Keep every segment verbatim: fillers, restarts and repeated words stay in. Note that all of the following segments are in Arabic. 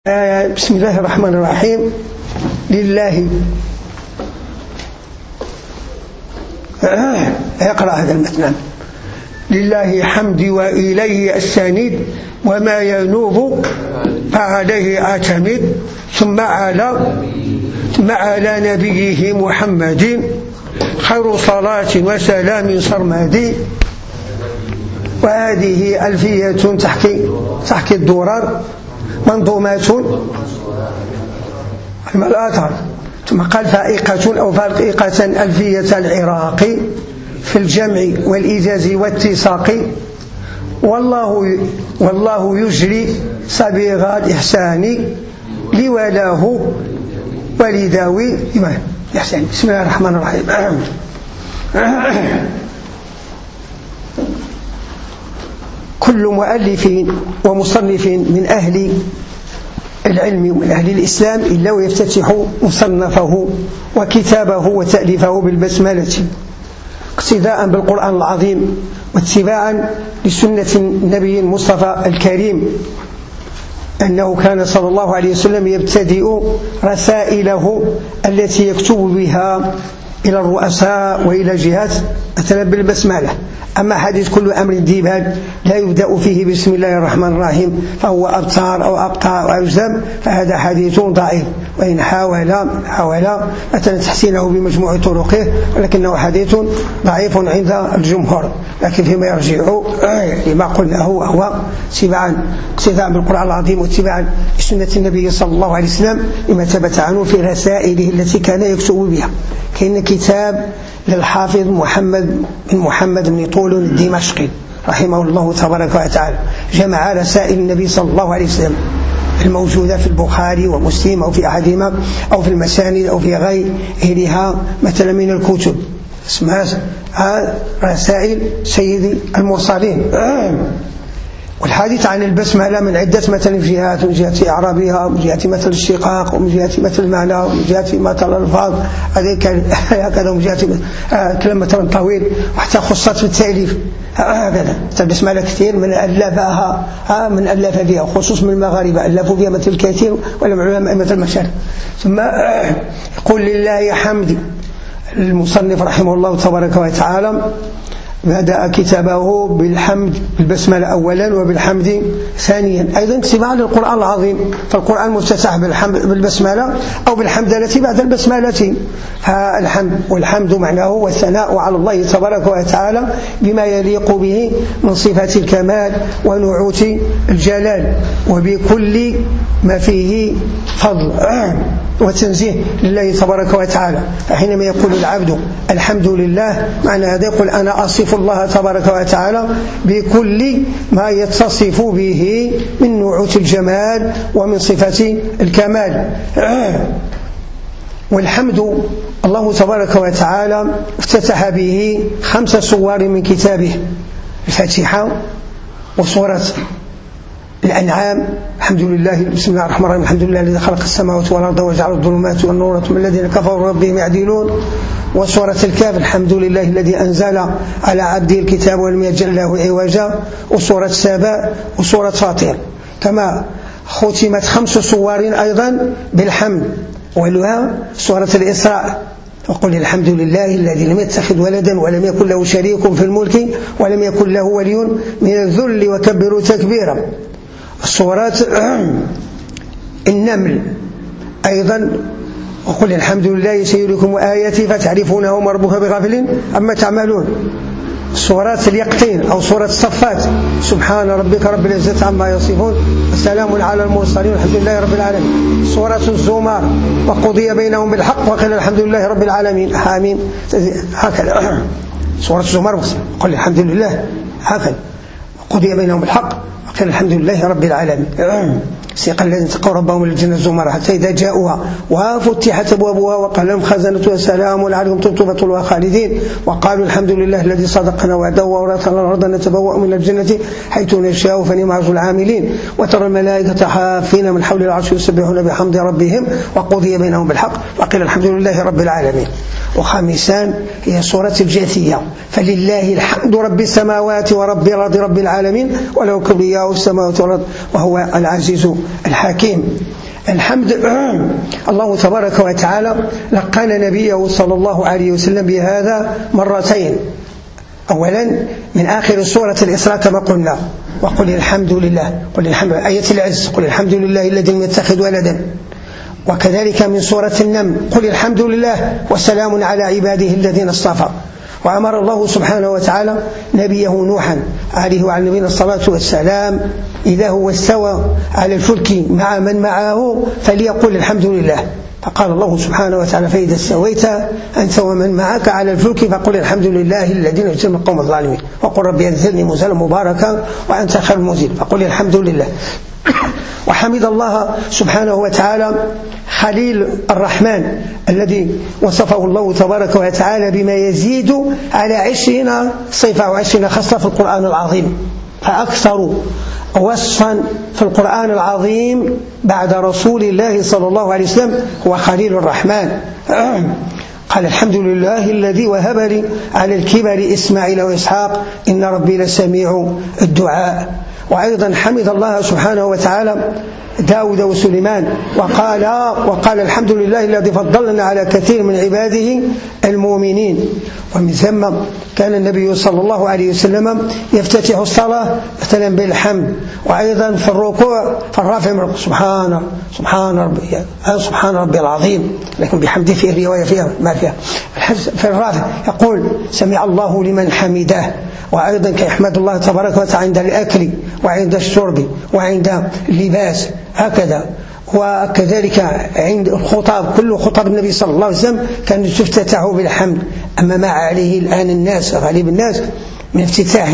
بسم الله الرحمن الرحيم. لله اقرأ هذا المتن. لله حمدي وإليه أستند وما ينوب فعليه أعتمد ثم على ثم على نبيه محمد خير صلاة وسلام سرمدي. وهذه ألفية تحكي تحكي الدرر منظومات الآثار. ثم قال فائقة أو فائقة ألفية العراقي في الجمع والإيجاز والاتساق. والله والله يجري صبيغ الإحسان لولاه ولذوي الإحسان. بسم الله الرحمن الرحيم. كل مؤلف ومصنف من أهل العلم ومن أهل الإسلام إلا ويفتتح مصنفه وكتابه وتأليفه بالبسملة اقتداء بالقرآن العظيم واتباعا لسنة النبي المصطفى الكريم، أنه كان صلى الله عليه وسلم يبتدئ رسائله التي يكتب بها إلى الرؤساء وإلى جهات مثلا بالبسملة. أما حديث كل أمر ديبان لا يبدأ فيه بسم الله الرحمن الرحيم فهو أبتار أو أبطار أو أجزم، فهذا حديث ضعيف، وإن حاول حاول مثلا تحسينه بمجموع طرقه ولكنه حديث ضعيف عند الجمهور. لكن فيما يرجع لما قلناه وهو اتباعا اقتداء بالقرآن العظيم واتباعا لسنة النبي صلى الله عليه وسلم لما ثبت عنه في رسائله التي كان يكتب بها. كاين كتاب للحافظ محمد بن محمد بن طول الدمشقي رحمه الله تبارك وتعالى، جمع رسائل النبي صلى الله عليه وسلم الموجودة في البخاري ومسلم أو في أحدهما أو في المساند أو في غيرها مثلا من الكتب، اسمها رسائل سيد المرسلين. والحديث عن البسملة من عدة مثلا جهات، من جهة إعرابها ومن جهة مثل الشقاق ومن جهة مثل المعنى ومن جهة مثل الألفاظ هكذا ومن جهة كلام مثلا طويل، وحتى خصت في التأليف هكذا. البسملة كثير من ألفها من ألف فيها خصوص من المغاربة ألفوا فيها مثل كثير ولم علماء مثل المشارق. ثم يقول لله حمدي. المصنف رحمه الله تبارك وتعالى بدأ كتابه بالحمد بالبسملة أولا وبالحمد ثانيا، أيضا اتباعا للقرآن العظيم، فالقرآن مفتتح بالحمد بالبسملة أو بالحمدلة بعد البسملة. فالحمد والحمد معناه هو الثناء على الله تبارك وتعالى بما يليق به من صفات الكمال ونعوت الجلال وبكل ما فيه فضل وتنزيه لله تبارك وتعالى. فحينما يقول العبد الحمد لله معنى هذا يقول أنا أصف الله تبارك وتعالى بكل ما يتصف به من نعوت الجمال ومن صفات الكمال. والحمد الله تبارك وتعالى افتتح به خمس صور من كتابه: الفاتحة وسورة الأنعام الحمد لله بسم الله الرحمن الرحيم الحمد لله الذي خلق السماوات والأرض وجعل الظلمات والنور ثم الذين كفروا ربهم يعدلون. وسورة الكهف الحمد لله الذي أنزل على عبده الكتاب ولم يجعل له عوجا. وسورة سابا وسورة فاطر. كما ختمت خمس صور أيضا بالحمد، ولها سورة الإسراء وقل الحمد لله الذي لم يتخذ ولدا ولم يكن له شريك في الملك ولم يكن له ولي من الذل وكبروا تكبيرا. سورة النمل أيضا وقل الحمد لله سيريكم آياتي فتعرفونه وما ربك بغافل عما تعملون. سورة اليقطين أو سورة الصفات سبحان ربك رب العزة عما يصفون وسلام على المرسلين والحمد لله رب العالمين. سورة الزمر وقضي بينهم بالحق وقيل الحمد لله رب العالمين آمين. هكذا سورة الزمر وقل الحمد لله هكذا وقضي بينهم بالحق وقيل الحمد لله رب العالمين. سيق الذين اتقوا ربهم للجنة زمرا حتى إذا جاءوها وفتحت أبوابها وقال لهم خزنتها سلام عليكم طبتم فادخلوها خالدين وقالوا الحمد لله الذي صدقنا وعده وأورثنا الأرض نتبوأ من الجنة حيث نشاء فنعم أجر العاملين. وترى الملائكة حافين من حول العرش يسبحون بحمد ربهم وقضي بينهم بالحق وقيل الحمد لله رب العالمين. وخامسا هي سورة الجاثية فلله الحمد رب السماوات ورب الأرض رب العالمين وله كبرياء السماوات والأرض وهو العزيز الحكيم. الحمد الله تبارك وتعالى لقن نبيه صلى الله عليه وسلم بهذا مرتين. أولا من آخر سورة الإسراء كما قلنا: وقل الحمد لله، قل الحمد لله، آية العز، قل الحمد لله الذي لم يتخذ ولدا. وكذلك من سورة النمل: قل الحمد لله وسلام على عباده الذين اصطفى. وأمر الله سبحانه وتعالى نبيه نوحا عليه وعلى نبينا الصلاة والسلام إذا هو استوى على الفلك مع من معه فليقل الحمد لله. فقال الله سبحانه وتعالى: فإذا استويت أنت ومن معك على الفلك فقل الحمد لله الذي نجى من القوم الظالمين، وقل ربي أنزلني منزلا مباركا وأنت خير المنزلين، فقل الحمد لله. وحمد الله سبحانه وتعالى خليل الرحمن الذي وصفه الله تبارك وتعالى بما يزيد على عشرين صفة وعشرين خصلة في القرآن العظيم. فأكثر وصفا في القرآن العظيم بعد رسول الله صلى الله عليه وسلم هو خليل الرحمن. قال: الحمد لله الذي وهب لي على الكبر إسماعيل وإسحاق إن ربي لسميع الدعاء. وأيضا حمد الله سبحانه وتعالى داود وسليمان وقال وقال الحمد لله الذي فضلنا على كثير من عباده المؤمنين. ومن ثم كان النبي صلى الله عليه وسلم يفتتح الصلاة مثلا بالحمد، وأيضا في الركوع فالرافع من سبحان سبحان ربي سبحان ربي العظيم، لكن بحمده فيه رواية فيها ما فيها. في الرافع يقول: سمع الله لمن حمده. وأيضا كيحمد الله تبارك وتعالى عند الأكل وعند الشرب وعند اللباس هكذا. وكذلك عند الخطاب، كل خطاب النبي صلى الله عليه وسلم كان تفتتح بالحمد. أما ما عليه الآن الناس غالب الناس من افتتاح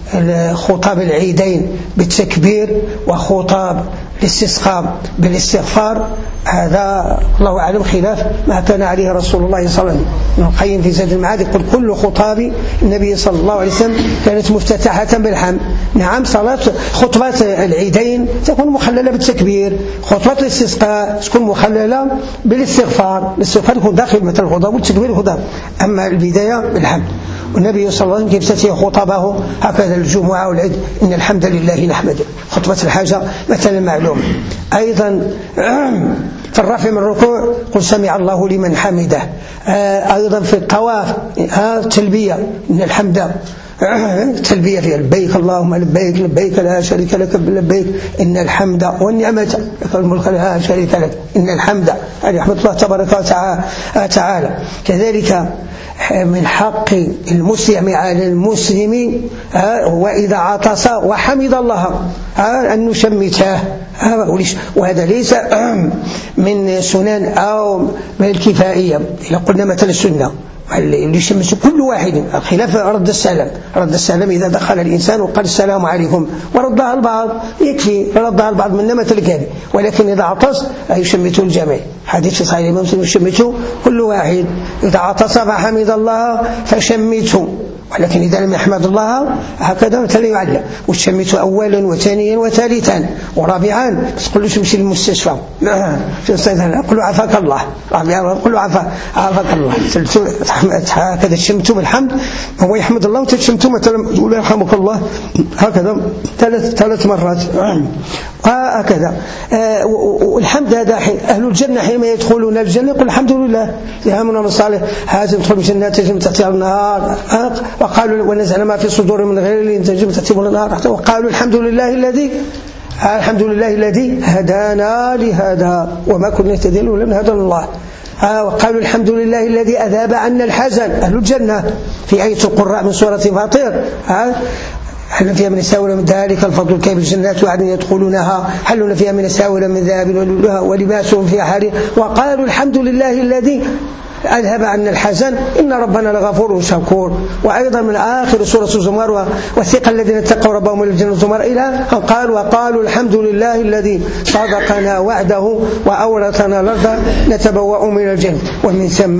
خطاب العيدين بالتكبير وخطاب الاستسقاء بالاستغفار، هذا الله أعلم خلاف ما كان عليه رسول الله صلى الله عليه وسلم. ابن القيم في زاد المعاد يقول: كل خطاب النبي صلى الله عليه وسلم كانت مفتتحة بالحمد. نعم، صلاة خطبات العيدين تكون مخللة بالتكبير، خطبات الاستسقاء تكون مخللة بالاستغفار، الاستغفار يكون داخل مثل الخطاب والتكبير الخطاب، أما البداية بالحمد. والنبي صلى الله عليه وسلم يفتتح خطبه هكذا الجمعة والعيد: إن الحمد لله نحمده. خطبة الحاجة مثلا معلوم. أيضا في الرفع من الركوع: قل سمع الله لمن حمده. أيضا في الطواف التلبية: إن الحمد تلبية فيها لبيك اللهم لبيك لبيك لا شريك لك لبيك إن الحمد والنعمة لك الملك لا شريك لك إن الحمد. هذه رحمة الله تبارك وتعالى. كذلك من حق المسلم على المسلم وإذا عطس وحمد الله أن نشمته، وهذا ليس من سنن أو من الكفائية. إذا قلنا مثل السنة اللي يشمس كل واحد، خلاف رد السلام. رد السلام إذا دخل الإنسان وقال السلام عليكم وردها البعض يكفي، ردها البعض منا مثل كذا. ولكن إذا عطس يشمته الجميع. حديث في صحيح مسلم: يشمته كل واحد، إذا عطس فحمد الله فشمته. ولكن إذا لم يحمد الله هكذا مثلا يعلم، وشمته أولا وثانيا وثالثا ورابعا. بس قل له تمشي للمستشفى، قل له عافاك الله، قل له عافاك الله. هكذا شمته بالحمد، هو يحمد الله وتشمته مثلا يقول يرحمك الله هكذا ثلاث ثلاث مرات هكذا. والحمد هذا أهل الجنة حينما يدخلون الجنة يقول الحمد لله يا من الصالح هذا يدخل الجنة تجري من تحتها النهار. وقالوا ونزعنا ما في صدور من غير تجري من تحتها النهار. وقالوا الحمد لله الذي الحمد لله الذي هدانا لهذا وما كنا نهتدي لولا أن هدانا الله. وقالوا الحمد لله الذي أذهب عنا الحزن. أهل الجنة في آية القراء من سورة فاطر: هل فيها من الساور من ذلك الفضل كيف الجنات وعدن يدخلونها هل فيها من الساور من ذهب ولباسهم فيها حرير. وقالوا الحمد لله الذي أذهب عنا الحزن إن ربنا لغفور شكور. وأيضا من آخر سورة الزمر: وثق الذين اتقوا ربهم إلى الجنة زمر، إلى أن قال: وقالوا الحمد لله الذي صدقنا وعده وأورثنا الأرض نتبوأ من الجنة. ومن ثم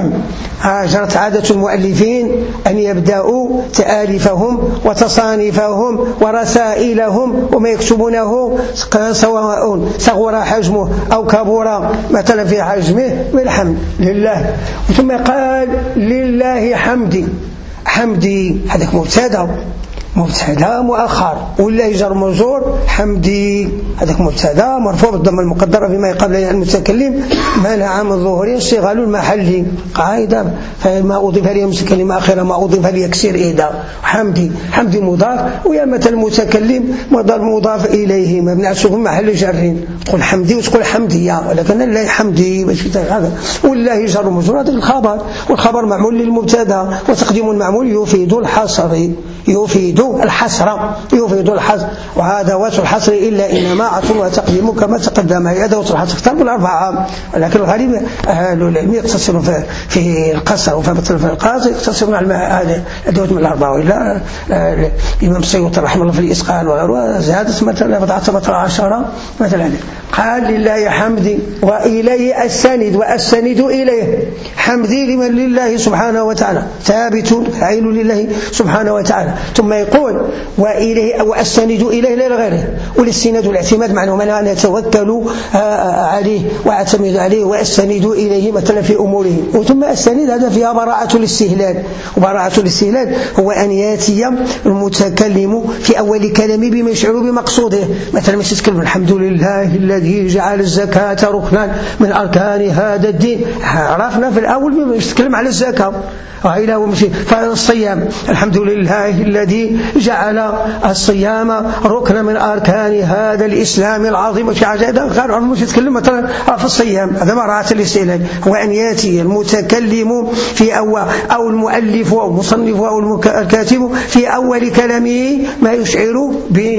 جرت عادة المؤلفين أن يبدأوا تآليفهم وتصانيفهم ورسائلهم وما يكتبونه سواء صغر حجمه أو كبر مثلا في حجمه بالحمد لله. ثم قال: لله حمدي. حمدي هذا مبتدا مبتدا مؤخر، ولا يجر مجرور حمدي، هذاك مبتدا مرفوع بالضمه المقدره فيما قبل المتكلم منع من ظهوره الشغل المحلي قاعده، فما اضيف لي كلمه اخره ما اضيف لي يكسر ايدا حمدي، حمدي مضاف، ويا مثل المتكلم مضاف اليه مبني على السكون محل جر، تقول حمدي وتقول حمديه، ولكن لا حمدي باش هذا، ولا يجر مجرور هذا الخبر، والخبر معمول للمبتدا وتقديم المعمول يفيد الحصر، يفيد الحصر يفيد الحصر، وهذا وجه الحصر إلا إنما عطف وتقديم كما تقدم، هي أدوات الحصر اختار بالأربعة، ولكن الغالب أهل العلم يقتصرون في القصر وفي القاصر يقتصرون على هذه الأدوات من الأربعة، وإلا الإمام السيوطي رحمه الله في الإسقال وغيره زادت مثلا بضعة عشرة مثلا، قال لله حمدي وإليه السند والسند إليه، حمدي لمن لله سبحانه وتعالى ثابت عين لله سبحانه وتعالى، ثم يقول وإليه والسند إليه لا لغيره، والاستناد والاعتماد معناه من أن يتوكل عليه واعتمد عليه، والسند إليه مثلا في أموره، وثم السند هذا فيها براءة الاستهلال، وبراءة الاستهلال هو أن يأتي المتكلم في أول كلامه بما يشعر بمقصوده، مثلا مش يتكلم الحمد لله الذي جعل الزكاة ركنا من أركان هذا الدين، عرفنا في الأول مش يتكلم على الزكاة، وإلى ومشي فالصيام الحمد لله الذي جعل الصيام ركنا من أركان هذا الإسلام العظيم، في عجائب قالوا مش يتكلم مثلا في الصيام، هذا براءة الاستهلال، هو أن يأتي المتكلم في أول أو المؤلف أو المصنف أو الكاتب في أول كلامه ما يشعر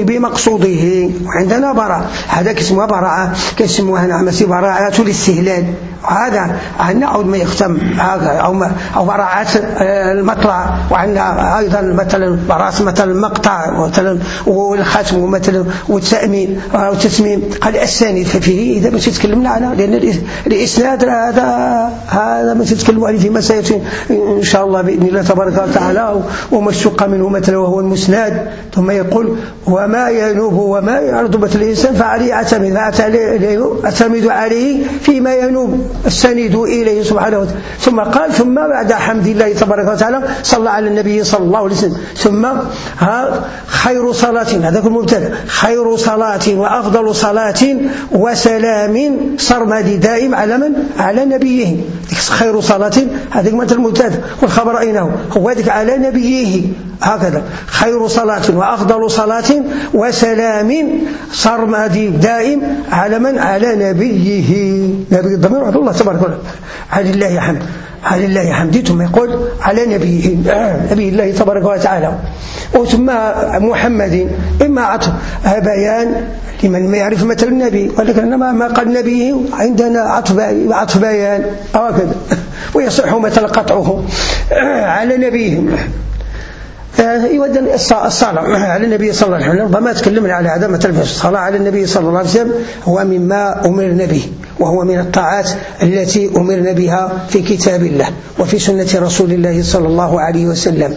بمقصوده، وعندنا براءة هذا كسمها براءة كسمها نعمة براءة الاستهلال، هذا نعود ما يختم أو أو براءة المطلع، وعندنا أيضا مثلا براءة مثلا المقطع مثلا والختم مثلا والتأمين والتتميم، قال السند فيه إذا ما تتكلمنا على، لأن الإسناد هذا هذا ما تتكلموا عليه فيما سيأتي إن شاء الله بإذن الله تبارك وتعالى، وما اشتق منه مثلا وهو المسند، ثم يقول وما ينوب وما يعرض مثل الإنسان فعليه أعتمد أعتمد عليه فيما ينوب السند إليه سبحانه وتعالى، ثم قال ثم بعد حمد الله تبارك وتعالى صلى على النبي صلى الله عليه وسلم، ثم خير صلاة هذا المبتدا، خير صلاة وأفضل صلاة وسلام صرمدي دائم على من؟ على نبيه، خير صلاة هذا مثل المبتدا، والخبر أينه هو ذلك على نبيه، هكذا خير صلاة وأفضل صلاة وسلام صرمدي دائم على من؟ على نبيه، نبي الضمير عبد الله تبارك وتعالى، على الله حمد على الله حمد، ثم يقول على نبيه نبي الله تبارك وتعالى، وثم محمد إما عطف بيان لمن ما يعرف مثل النبي، ولكن ما قال نبيه عندنا عطف عطف بيان هكذا، ويصح مثل قطعه على نبيه يود الصلاة على النبي صلى الله عليه وسلم، ربما تكلمنا على هذا مثلا الصلاة على النبي صلى الله عليه وسلم هو مما أمرنا به، وهو من الطاعات التي أمرنا بها في كتاب الله وفي سنة رسول الله صلى الله عليه وسلم.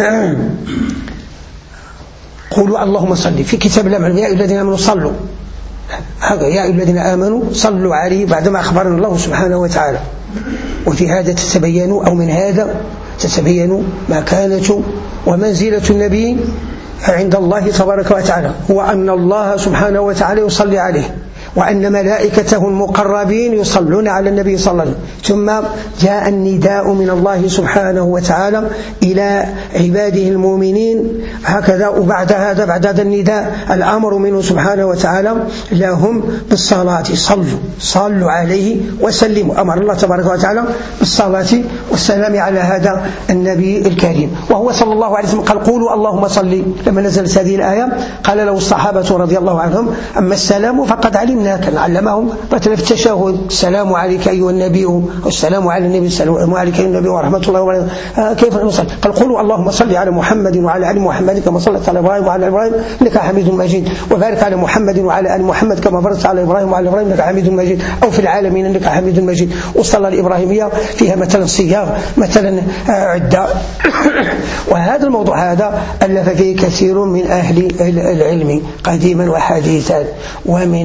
قولوا اللهم صل في كتاب الله، يا أيها الذين آمنوا صلوا، هذا يا أيها الذين آمنوا صلوا عليه بعدما أخبرنا الله سبحانه وتعالى، وفي هذا تتبين أو من هذا تتبين مكانة ومنزلة النبي عند الله تبارك وتعالى، هو أن الله سبحانه وتعالى يصلي عليه، وأن ملائكته المقربين يصلون على النبي صلى الله عليه وسلم، ثم جاء النداء من الله سبحانه وتعالى إلى عباده المؤمنين هكذا، وبعد هذا بعد هذا النداء الأمر منه سبحانه وتعالى لهم بالصلاة، صلوا صلوا عليه وسلموا، أمر الله تبارك وتعالى بالصلاة والسلام على هذا النبي الكريم، وهو صلى الله عليه وسلم قال قولوا اللهم صل، لما نزلت هذه الآية قال له الصحابة رضي الله عنهم أما السلام فقد علمنا، كان علمهم مثلا في التشهد السلام عليك أيها النبي، والسلام على النبي السلام عليك أيها النبي ورحمة الله وبركاته، آه كيف نصلي؟ قال قولوا اللهم صل على محمد وعلى آل محمد كما صليت على إبراهيم وعلى إبراهيم إنك حميد مجيد، وبارك على محمد وعلى آل محمد كما باركت على إبراهيم وعلى إبراهيم إنك حميد مجيد، أو في العالمين إنك حميد مجيد. والصلاة الإبراهيمية فيها مثلا صياغ مثلا عدة وهذا الموضوع هذا ألف فيه كثير من أهل العلم قديما وحديثا، ومن أهم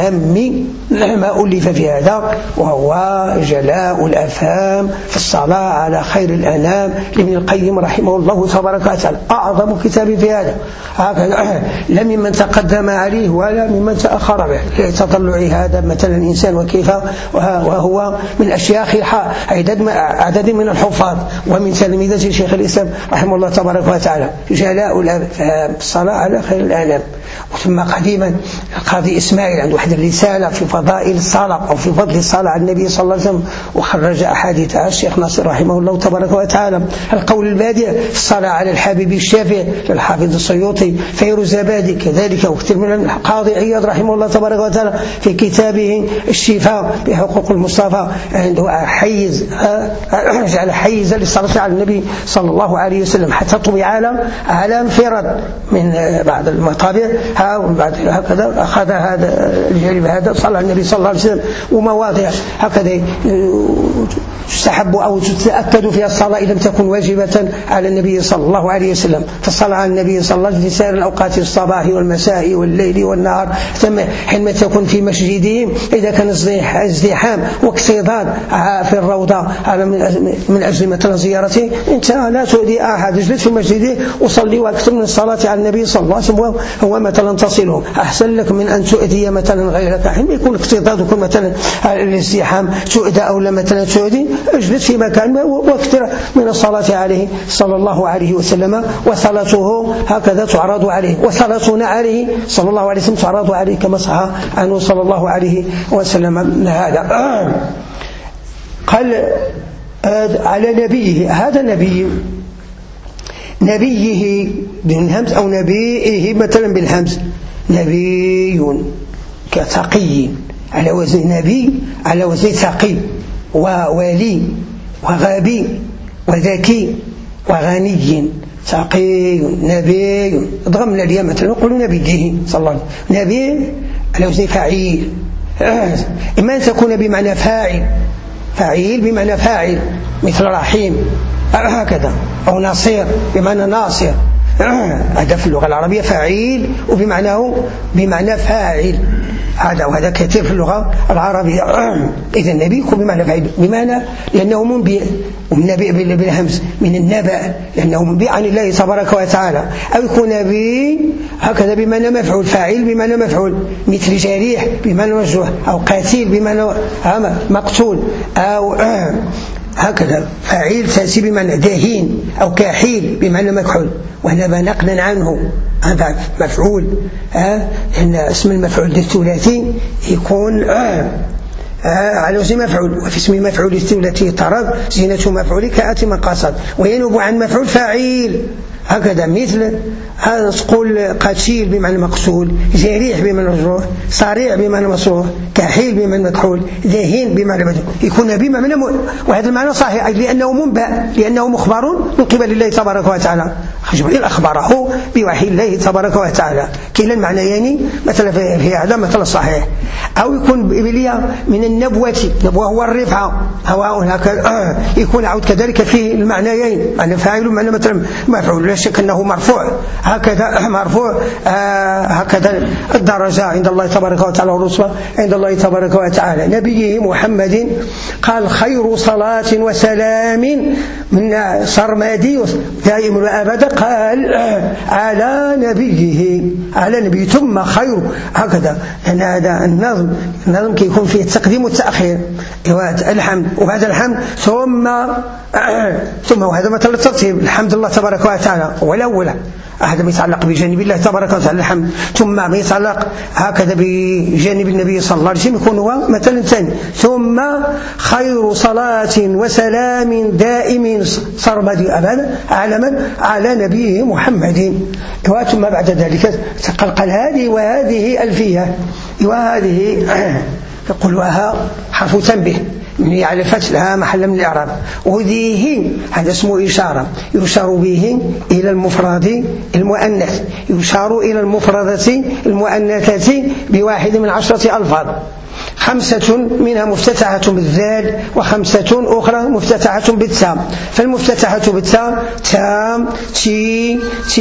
أهم ما ألف في هذا، وهو جلاء الأفهام في الصلاة على خير الأنام لابن القيم رحمه الله تبارك وتعالى، أعظم كتاب في هذا، هكذا لا ممن تقدم عليه ولا ممن تأخر به، لتطلع هذا مثلا الإنسان وكيف وهو من أشياخ عدد من الحفاظ ومن تلامذة شيخ الإسلام رحمه الله تبارك وتعالى، جلاء الأفهام في الصلاة على خير الأنام. ثم قديما القاضي إسماعيل عنده واحد الرسالة في فضائل الصلاة أو في فضل الصلاة على النبي صلى الله عليه وسلم، وخرج أحاديثها الشيخ ناصر رحمه الله تبارك وتعالى. القول البادئ في الصلاة على الحبيب الشافعي للحافظ السيوطي، فيروز زبادي كذلك، وكثير من القاضي عياض رحمه الله تبارك وتعالى في كتابه الشفاء بحقوق المصطفى عنده حيز جعل حيزا للصلاة على النبي صلى الله عليه وسلم، حتى طبع على على انفراد من بعض المطابع هكذا أخذ هذا الجانب هذا صلى على النبي صلى الله عليه وسلم، ومواضع هكذا تستحب أو تتأكد فيها الصلاة إن لم تكن واجبة على النبي صلى الله عليه وسلم، فالصلاة على النبي صلى الله عليه وسلم في سائر الأوقات، الصباح والمساء والليل والنهار، حينما تكون في مسجدهم إذا كان ازدحام واكتظاظ في الروضة من أجل مثلا زيارته، أنت لا تؤذي أحد، اجلس في مسجده وصلي واكثر من الصلاة على النبي صلى الله عليه وسلم، هو مثلا تصله، أحسن لك من أن تؤذي مثلا غيرك، حينما يكون اكتظاظ ويكون مثلا الازدحام تؤذى أو لا مثلا تؤذي، اجلس في مكان واكثر من الصلاة عليه صلى الله عليه وسلم، وصلاته هكذا تعرض عليه، وصلاتنا عليه صلى الله عليه وسلم تعرض عليه كما صح عنه صلى الله عليه وسلم. هذا قال على نبيه، هذا نبي نبيه بالهمز أو نبيه مثلا بالهمز، نبي كتقي على وزن نبي على وزن ثقي وولي وغبي وذكي وغني، تقي نبي ضمن الياء مثلا نقول نبيه صلى الله عليه وسلم، نبي على وزن فاعل، إما أن تكون بمعنى فاعل فاعل بمعنى فاعل مثل رحيم هكذا، أو ناصير بمعنى ناصر، هذا في اللغة العربية فاعل وبمعناه بمعنى فاعل، هذا وهذا كثير في اللغة العربية. إذا النبي يكون بمعنى فاعل، بمعنى لأنه منبئ، والنبي بالهمز من النبأ لأنه منبئ عن الله تبارك وتعالى، أو يكون نبي هكذا بمعنى مفعول، فاعل بمعنى مفعول مثل جريح بمعنى مجروح، أو قتيل بمعنى مقتول، أو هكذا فاعل تأتي بمعنى دهين، أو كحيل بمعنى مكحول، وهنا نقلا عنه هذا مفعول، لأن اسم المفعول الثلاثي يكون على وزن مفعول، وفي اسم مفعول الثلاثي طرد زينة مفعول كأتي مقاصد، وينوب عن مفعول فاعل هكذا، مثل هذا تقول قتيل بمعنى مقتول، جريح بمعنى مجروح، صريع بمعنى مصروح، كحيل بمعنى مكحول، ذهين بمعنى مجروح، يكون بمعنى م... وهذا المعنى صحيح لأنه منبأ، لأنه مخبر من قبل الله تبارك وتعالى، جبريل أخبره بوحي الله تبارك وتعالى، كلا المعنيين مثلا في هذا مثلا صحيح. أو يكون بليا من النبوة، نبوة هو الرفعة، هو هكذا يكون عود كذلك فيه المعنيين، معنى فاعل ومعنى مثلا مفعول، لا شك أنه مرفوع هكذا مرفوع آه هكذا الدرجة عند الله تبارك وتعالى، والرتبة عند الله تبارك وتعالى. نبيه محمد قال خير صلاة وسلام من سرمدي دائم وأبدا، قال على نبيه على نبيه ثم خير هكذا، أن هذا النظم النظم كي يكون فيه التقديم والتأخير، الحمد وبعد الحمد ثم ثم وهذا مثل الترتيب، الحمد لله تبارك وتعالى والأولى، هذا ما يتعلق بجانب الله تبارك وتعالى الحمد، ثم ما يتعلق هكذا بجانب النبي صلى الله عليه وسلم يكون هو مثلا ثاني، ثم خير صلاة وسلام دائم سرمدي أبدا على من؟ على نبيه محمد. ثم بعد ذلك تقلقل هذه وهذه ألفية، وهذه يقول وها حرف تنبيه من على الفتح لها محل من الإعراب، وذيه هذا اسمه إشارة، يشار به إلى المفرد المؤنث، يشار إلى المفردة المؤنثة بواحد من عشرة ألفاظ، خمسة منها مفتتحة بالذال وخمسة أخرى مفتتحة بالتاء. فالمفتتحة بالتاء تام تي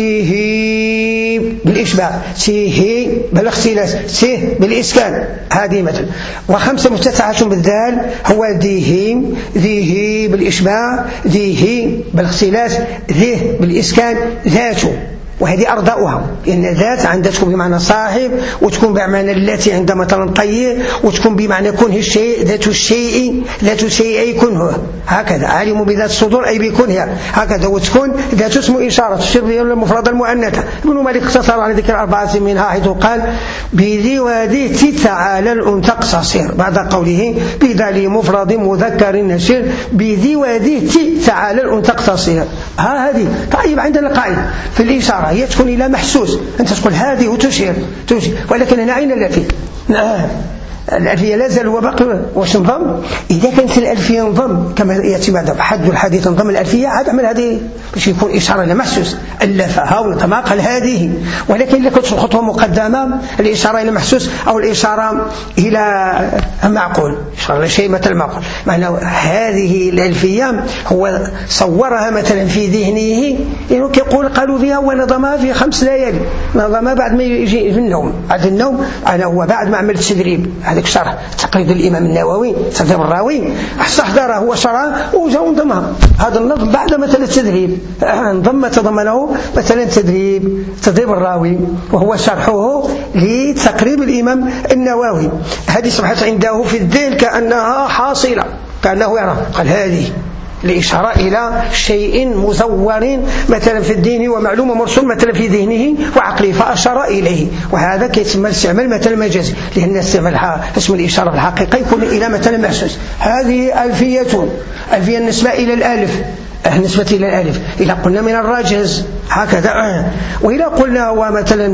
تيهي بالإشباع تيهي بالاختلاس تيه بالإسكان هذه مثلا. وخمسة مفتتحة بالذال هو ذيهيم ذيهي بالإشباع ذيهي بالاختلاس ذيه بالإسكان ذاته. وهذه أرضاؤها لأن ذات عندها تكون بمعنى صاحب وتكون بمعنى التي عندها مثلا طيء وتكون بمعنى كنه الشيء ذات الشيء ذات الشيء كنه هكذا. عالم بذات الصدور أي بكنها هكذا. وتكون ذات اسم إشارة الشبه المفردة المؤنثة. ابن مالك اقتصر على ذكر أربعة منها حيث قال بذي وذي تعالى الأنثى قصصير بعد قوله بذي مفرد مذكر نشير بذي وذي تعالى الأنثى قصصير. ها هذه طيب عندنا قاعدة في الإشارة هي تكون إلى محسوس أنت تقول هذه وتشير تشير ولكن هنا عين الألفية نعم الألفية لا زال وبقي واش نضم. إذا كانت الألفية نضم كما يأتي بعد حد الحديث نضم الألفية عاد عمل هذه باش يكون إشارة إلى محسوس ألفها وكما قال هذه. ولكن إذا كنت الخطوة مقدمة الإشارة إلى محسوس أو الإشارة إلى معقول إشارة إلى شيء مثل معقول معنى هذه الألفية هو صورها مثلا في ذهنه إنه كيقول قالوا فيها ونظمها في خمس ليالي نظمها بعد ما يجي في النوم بعد النوم أنا هو بعد ما عمل التدريب هذاك شرح تقريد الإمام النووي تدريب الراوي استحضره هو شرح وجاء انضمها هذا النظم بعد مثلا التدريب انضم تضمنه مثلا تدريب تدريب الراوي وهو شرحه لتقريب الإمام النووي. هذه صبحت عنده في الذهن كأنها حاصلة كأنه يرى قال هذه لإشارة إلى شيء مزور مثلا في الدين ومعلومة مرسول مثلا في ذهنه وعقله فأشار إليه. وهذا كيتسمى استعمال مثلا مجازي لأن استعمال اسم الإشارة في الحقيقة يكون إلى مثلا محسوس. هذه ألفية ألفية النسبة إلى الألف النسبة إلى الألف إذا قلنا من الراجز هكذا. وإذا قلنا هو مثلا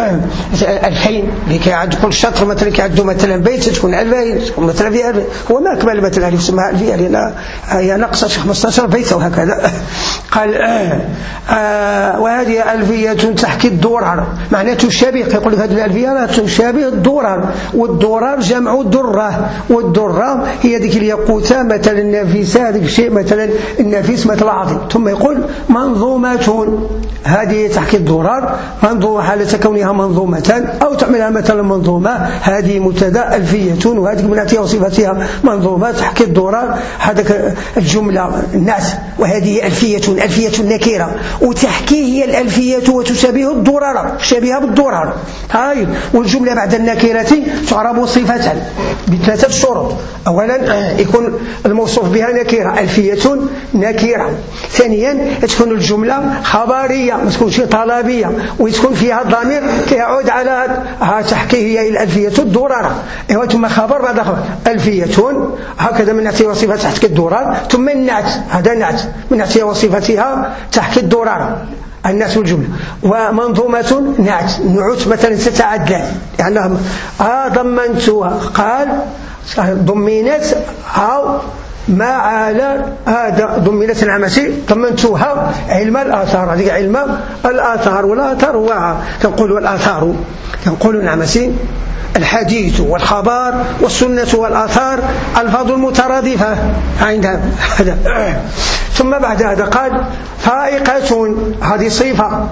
ألفين لكي يعد كل شطر مثلا كيعدوا مثلا بيت تكون ألفين مثلا في ألف هو ما أكمل مثلا ألف اسمها ألفية لأن هي نقصت خمسة عشر بيت وهكذا. قال آه آه وهذه ألفية تحكي الدرر معناه تشابه يقول لك هذه الألفية تشابه الدرر والدرر جمع درة والدرة هي ذيك الياقوتة مثلا النفيسة هذيك الشيء مثلا النفيس مثلا العظيم. ثم يقول منظومة هذه تحكي الدرر منظومة حالة كونها منظومة أو تعملها مثلا منظومة هذه مبتدا ألفية وهذه من أتيها وصفتها منظومة تحكي الدرر هذا الجملة الناس. وهذه ألفية ألفية نكيرة وتحكي هي الألفية وتشابه الدرر شبيهة بالدرر هاي. والجملة بعد النكيرة تعرب صفة بثلاثة شروط. أولا يكون الموصوف بها نكيرة ألفية نكيرة. ثانيا تكون الجملة خبرية ما تكونش طلبية وتكون فيها الضمير يعود على تحكي هي الألفية الدرر ايوا ثم خبر بعد خبر ألفية هكذا من نعتها وصفتها تحكي الدرر. ثم النعت هذا نعت من نعتها وصفتها تحكي الدرر الناس والجملة. ومنظومة نعت نعت مثلا تتعدى يعني آه ضمنتها قال ضمنت أو ما على هذا ضمنت العمسي ضمنتها علم الآثار هذه علم الآثار والآثار هو تنقول الآثار تنقول العمسي الحديث والخبر والسنة والآثار الفاظ المترادفة عندها هذا. ثم بعد هذا قال فائقة هذه صفة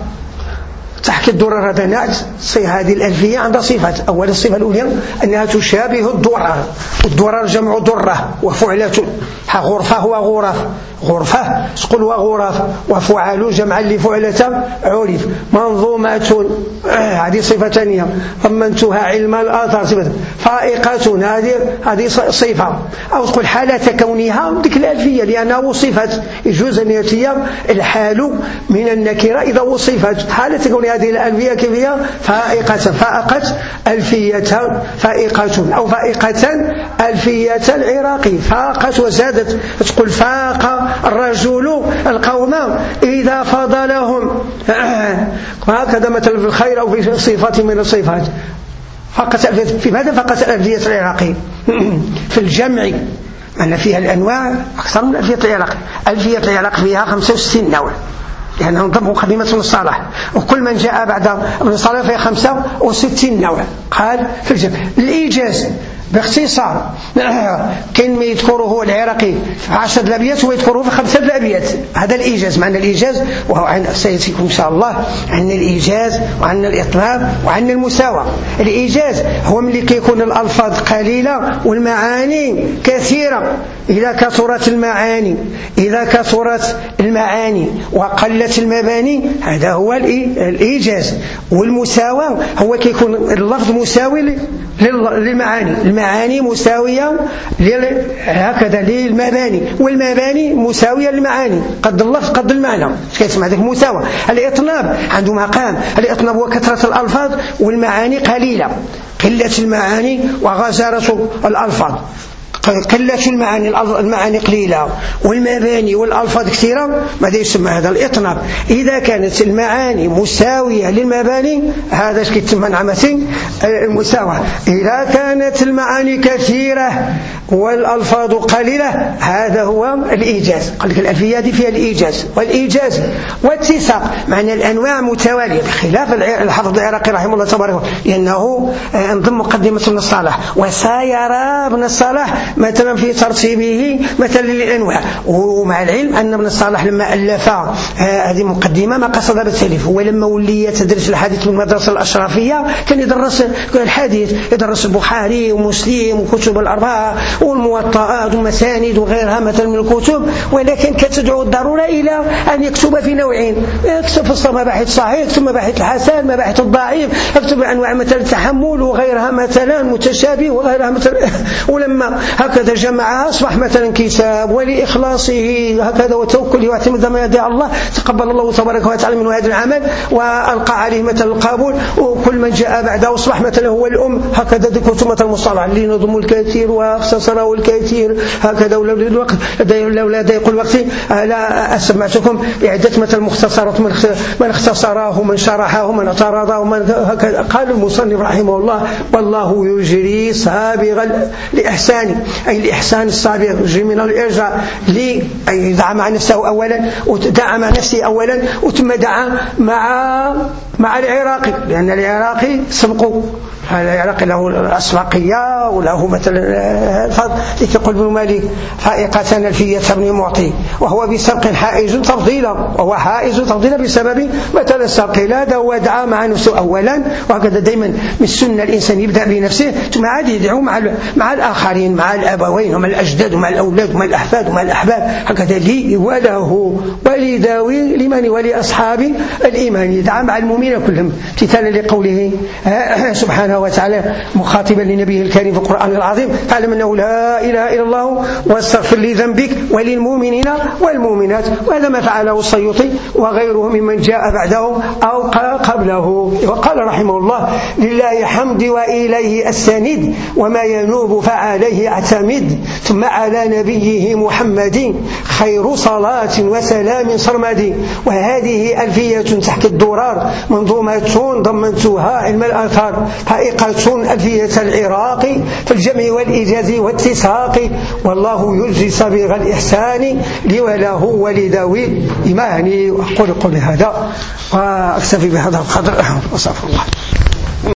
تحكي الدرر هذا نعت هذه الألفية عندها صفات. أول الصفة الأولى أنها تشابه الدرر والدرر جمع درة وفعلة غرفة هو غرف غرفة تقول وغرف وفعل جمعا لفعلة عرف. منظومة هذه صفة ثانية ضمنتها علم الآثار صفة. فائقة هذه هذه صفة أو تقول حالة كونها ذيك الألفية لأنها وصفت يجوز أن يأتي الحال من النكرة إذا وصفت حالة كونها هذه الألفية كيف هي فائقة فائقة ألفية فائقة أو فائقة ألفية العراقي فاقت وزادت تقول فاق الرجل القوم إذا فضلهم وهكذا مثلا في الخير أو في صفات من الصفات. فقط في ماذا فقط الألفية العراقي في الجمع أن فيها الأنواع أكثر من ألفية العراقي. ألفية العراقي فيها خمسة وستين نوع لأنه ضمه قديمة ابن الصلاح وكل من جاء بعد ابن الصلاح فيها خمسة وستين نوع. قال في الجمع الإيجاز باختصار. كاين ما يذكره العراقي في عشرة الأبيات ويذكره في خمسة الأبيات. هذا الإيجاز. معنى الإيجاز وهو سيأتيكم إن شاء الله عن الإيجاز وعن الإطناب وعن المساواة. الإيجاز هو ملي كيكون الألفاظ قليلة والمعاني كثيرة. إذا كثرت المعاني إذا كثرت المعاني وقلت المباني هذا هو الإيجاز. والمساواة هو كيكون اللفظ مساوي للمعاني، المعاني مساوية هكذا للمباني، والمباني مساوية للمعاني، قد اللفظ قد المعنى. كيسمع ذلك مساواة. الإطناب عنده مقام. الإطناب هو كثرة الألفاظ والمعاني قليلة، قلة المعاني وغزارة الألفاظ. قلة المعاني المعاني قليلة والمباني والألفاظ كثيرة، ماذا يسمى هذا الإطناب. إذا كانت المعاني مساوية للمباني هذا كيتسمى نعمة المساواة. إذا كانت المعاني كثيرة والألفاظ قليلة هذا هو الإيجاز. قال لك الألفية هذه فيها الإيجاز والإيجاز والاتساق، معنى الأنواع متوالية بخلاف الحافظ العراقي رحمه الله تبارك وتعالى، لأنه انضم مقدمة ابن الصلاح وساير ابن الصلاح مثلا في ترتيبه مثلا للأنواع. ومع العلم أن ابن الصلاح لما ألف هذه مقدمة ما قصد بالتأليف، هو لما ولي يتدرس الحديث من المدرسة الأشرفية كان يدرس الحديث، يدرس البخاري ومسلم وكتب الأربعة والموطئات ومساند وغيرها مثلا من الكتب، ولكن كتدعو الضرورة إلى أن يكتب في نوعين، يكتب في مباحث الصحيح، يكتب مباحث الحسن، مباحث الضعيف، يكتب أنواع مثلا التحمل وغيرها مثلا متشابه وغيرها مثلا. ولما هكذا جمعها أصبح مثلا كتاب ولإخلاصه هكذا وتوكله واعتمد ما يدعي الله تقبل الله تبارك وتعالى منه هذا العمل وألقى عليه مثلا القبول. وكل من جاء بعده أصبح مثلا هو الأم. هكذا ذكرت مثلا المصطلح اللي نظم الكثير واختصره الكثير هكذا. ولولا الوقت لولا ضيق الوقت لا أسمعتكم بعدة مثلا مختصرات من اختصره ومن شرحه ومن اعترضه ومن هكذا. قال المصنف رحمه الله والله يجري سابغ الإحسان، أي الإحسان السابق يجري من الإرجاء لي أي دعا مع نفسه أولا ودعا مع نفسه أولا وثم دعا مع مع العراقي، لأن العراقي سبقوا. العراقي له الأسبقية وله مثلا الفضل يقول ابن مالك فائقة ألفية ابن معطي وهو بسبق حائز تفضيلا، وهو حائز تفضيلا بسبب مثلا السبق. لا هو دعا مع نفسه أولا، وهكذا دائما من السنة الإنسان يبدأ بنفسه ثم عاد يدعو مع مع الآخرين، مع الأبوين ومع الأجداد ومع الأولاد ومع الأحفاد ومع الأحباب هكذا لي وله ولذوي لمن ولأصحاب الإيمان. يدعى مع المؤمنين كلهم امتثالا لقوله سبحانه وتعالى مخاطبا لنبيه الكريم في القرآن العظيم فاعلم أنه لا إله إلا الله واستغفر لذنبك وللمؤمنين والمؤمنات. وهذا ما فعله السيوطي وغيره ممن جاء بعده أو قبله. وقال رحمه الله لله حمد وإليه السند وما ينوب فعليه اعتمد ثم على نبيه محمد خير صلاة وسلام صرمد. وهذه ألفية تحت الدرار منظومة ضمنتها علم الآثار فائقة ألفية العراق في الجمع والإيجاز والاتساق. والله يجزي سبيغ الإحسان لي وله ولذوي إيماني. أقول قولي هذا وأكتفي بهذا القدر وأستغفر الله.